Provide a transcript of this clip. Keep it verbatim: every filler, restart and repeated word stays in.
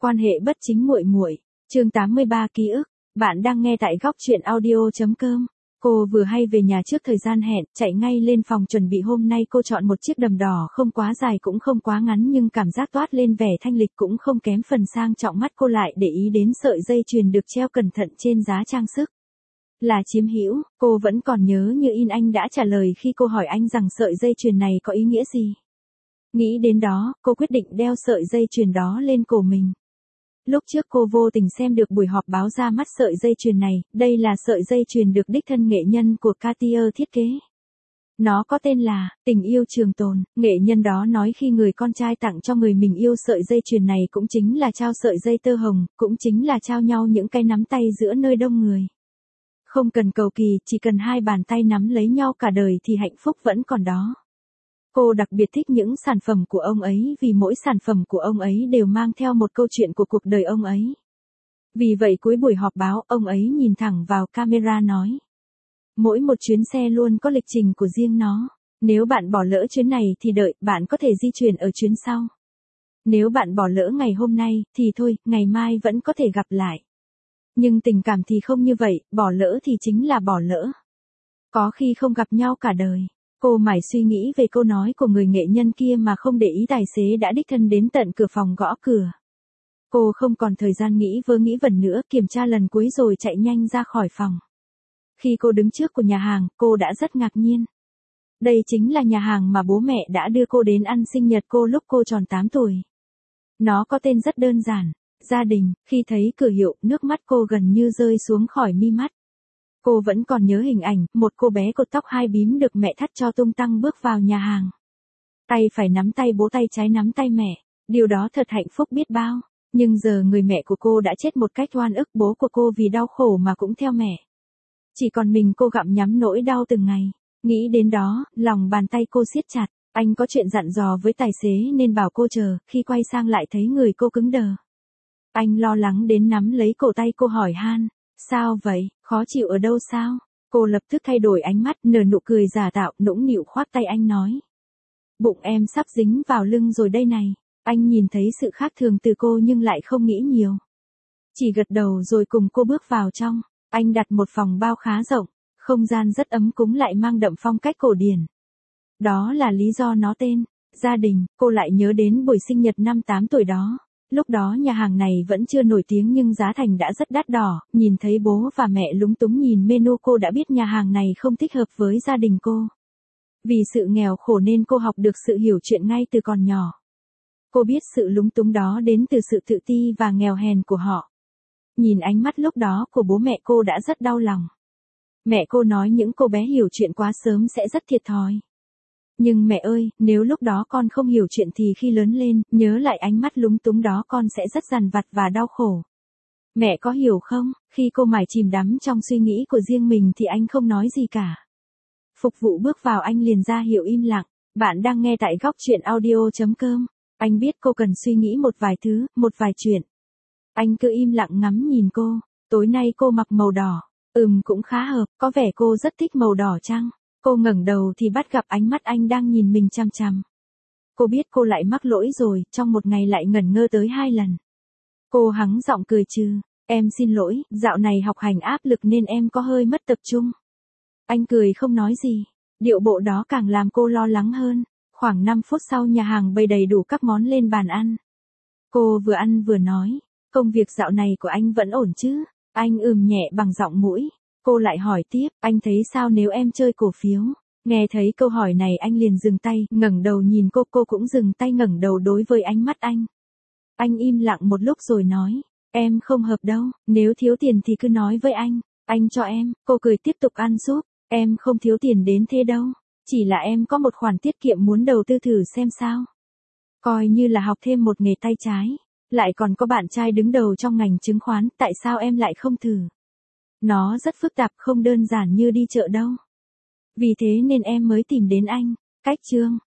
Quan hệ bất chính muội muội, chương tám mươi ba ký ức, bạn đang nghe tại góc truyện audio chấm com. Cô vừa hay về nhà trước thời gian hẹn, chạy ngay lên phòng chuẩn bị. Hôm nay cô chọn một chiếc đầm đỏ không quá dài cũng không quá ngắn nhưng cảm giác toát lên vẻ thanh lịch cũng không kém phần sang trọng. Mắt cô lại để ý đến sợi dây chuyền được treo cẩn thận trên giá trang sức. Là chiếm hữu, cô vẫn còn nhớ như in anh đã trả lời khi cô hỏi anh rằng sợi dây chuyền này có ý nghĩa gì. Nghĩ đến đó, cô quyết định đeo sợi dây chuyền đó lên cổ mình. Lúc trước cô vô tình xem được buổi họp báo ra mắt sợi dây chuyền này, đây là sợi dây chuyền được đích thân nghệ nhân của Cartier thiết kế. Nó có tên là Tình Yêu Trường Tồn, nghệ nhân đó nói khi người con trai tặng cho người mình yêu sợi dây chuyền này cũng chính là trao sợi dây tơ hồng, cũng chính là trao nhau những cái nắm tay giữa nơi đông người. Không cần cầu kỳ, chỉ cần hai bàn tay nắm lấy nhau cả đời thì hạnh phúc vẫn còn đó. Cô đặc biệt thích những sản phẩm của ông ấy vì mỗi sản phẩm của ông ấy đều mang theo một câu chuyện của cuộc đời ông ấy. Vì vậy cuối buổi họp báo, ông ấy nhìn thẳng vào camera nói. Mỗi một chuyến xe luôn có lịch trình của riêng nó. Nếu bạn bỏ lỡ chuyến này thì đợi, bạn có thể di chuyển ở chuyến sau. Nếu bạn bỏ lỡ ngày hôm nay, thì thôi, ngày mai vẫn có thể gặp lại. Nhưng tình cảm thì không như vậy, bỏ lỡ thì chính là bỏ lỡ. Có khi không gặp nhau cả đời. Cô mải suy nghĩ về câu nói của người nghệ nhân kia mà không để ý tài xế đã đích thân đến tận cửa phòng gõ cửa. Cô không còn thời gian nghĩ vơ nghĩ vẩn nữa, kiểm tra lần cuối rồi chạy nhanh ra khỏi phòng. Khi cô đứng trước của nhà hàng, cô đã rất ngạc nhiên. Đây chính là nhà hàng mà bố mẹ đã đưa cô đến ăn sinh nhật cô lúc cô tròn tám tuổi. Nó có tên rất đơn giản, Gia Đình. Khi thấy cửa hiệu, nước mắt cô gần như rơi xuống khỏi mi mắt. Cô vẫn còn nhớ hình ảnh, một cô bé cột tóc hai bím được mẹ thắt cho tung tăng bước vào nhà hàng. Tay phải nắm tay bố, tay trái nắm tay mẹ. Điều đó thật hạnh phúc biết bao. Nhưng giờ người mẹ của cô đã chết một cách oan ức, bố của cô vì đau khổ mà cũng theo mẹ. Chỉ còn mình cô gặm nhắm nỗi đau từng ngày. Nghĩ đến đó, lòng bàn tay cô siết chặt. Anh có chuyện dặn dò với tài xế nên bảo cô chờ, khi quay sang lại thấy người cô cứng đờ. Anh lo lắng đến nắm lấy cổ tay cô hỏi han. Sao vậy, khó chịu ở đâu sao? Cô lập tức thay đổi ánh mắt, nở nụ cười giả tạo, nũng nịu khoác tay anh nói. Bụng em sắp dính vào lưng rồi đây này. Anh nhìn thấy sự khác thường từ cô nhưng lại không nghĩ nhiều. Chỉ gật đầu rồi cùng cô bước vào trong. Anh đặt một phòng bao khá rộng, không gian rất ấm cúng lại mang đậm phong cách cổ điển. Đó là lý do nó tên Gia Đình. Cô lại nhớ đến buổi sinh nhật năm tám tuổi đó. Lúc đó nhà hàng này vẫn chưa nổi tiếng nhưng giá thành đã rất đắt đỏ, nhìn thấy bố và mẹ lúng túng nhìn menu cô đã biết nhà hàng này không thích hợp với gia đình cô. Vì sự nghèo khổ nên cô học được sự hiểu chuyện ngay từ còn nhỏ. Cô biết sự lúng túng đó đến từ sự tự ti và nghèo hèn của họ. Nhìn ánh mắt lúc đó của bố mẹ cô đã rất đau lòng. Mẹ cô nói những cô bé hiểu chuyện quá sớm sẽ rất thiệt thòi. Nhưng mẹ ơi, nếu lúc đó con không hiểu chuyện thì khi lớn lên, nhớ lại ánh mắt lúng túng đó con sẽ rất dằn vặt và đau khổ. Mẹ có hiểu không? Khi cô mải chìm đắm trong suy nghĩ của riêng mình thì anh không nói gì cả. Phục vụ bước vào, anh liền ra hiệu im lặng. Bạn đang nghe tại góc truyện audio chấm com. Anh biết cô cần suy nghĩ một vài thứ, một vài chuyện. Anh cứ im lặng ngắm nhìn cô. Tối nay cô mặc màu đỏ. Ừm, cũng khá hợp, có vẻ cô rất thích màu đỏ chăng? Cô ngẩng đầu thì bắt gặp ánh mắt anh đang nhìn mình chằm chằm. Cô biết cô lại mắc lỗi rồi, trong một ngày lại ngẩn ngơ tới hai lần. Cô hắng giọng cười trừ, em xin lỗi, dạo này học hành áp lực nên em có hơi mất tập trung. Anh cười không nói gì, điệu bộ đó càng làm cô lo lắng hơn. Khoảng năm phút sau nhà hàng bày đầy đủ các món lên bàn ăn. Cô vừa ăn vừa nói, công việc dạo này của anh vẫn ổn chứ? Anh ừm nhẹ bằng giọng mũi. Cô lại hỏi tiếp, anh thấy sao nếu em chơi cổ phiếu? Nghe thấy câu hỏi này anh liền dừng tay, ngẩng đầu nhìn cô, cô cũng dừng tay ngẩng đầu đối với ánh mắt anh. Anh im lặng một lúc rồi nói, em không hợp đâu, nếu thiếu tiền thì cứ nói với anh, anh cho em. Cô cười tiếp tục ăn súp, em không thiếu tiền đến thế đâu, chỉ là em có một khoản tiết kiệm muốn đầu tư thử xem sao. Coi như là học thêm một nghề tay trái, lại còn có bạn trai đứng đầu trong ngành chứng khoán, tại sao em lại không thử? Nó rất phức tạp, không đơn giản như đi chợ đâu. Vì thế nên em mới tìm đến anh. Cách chương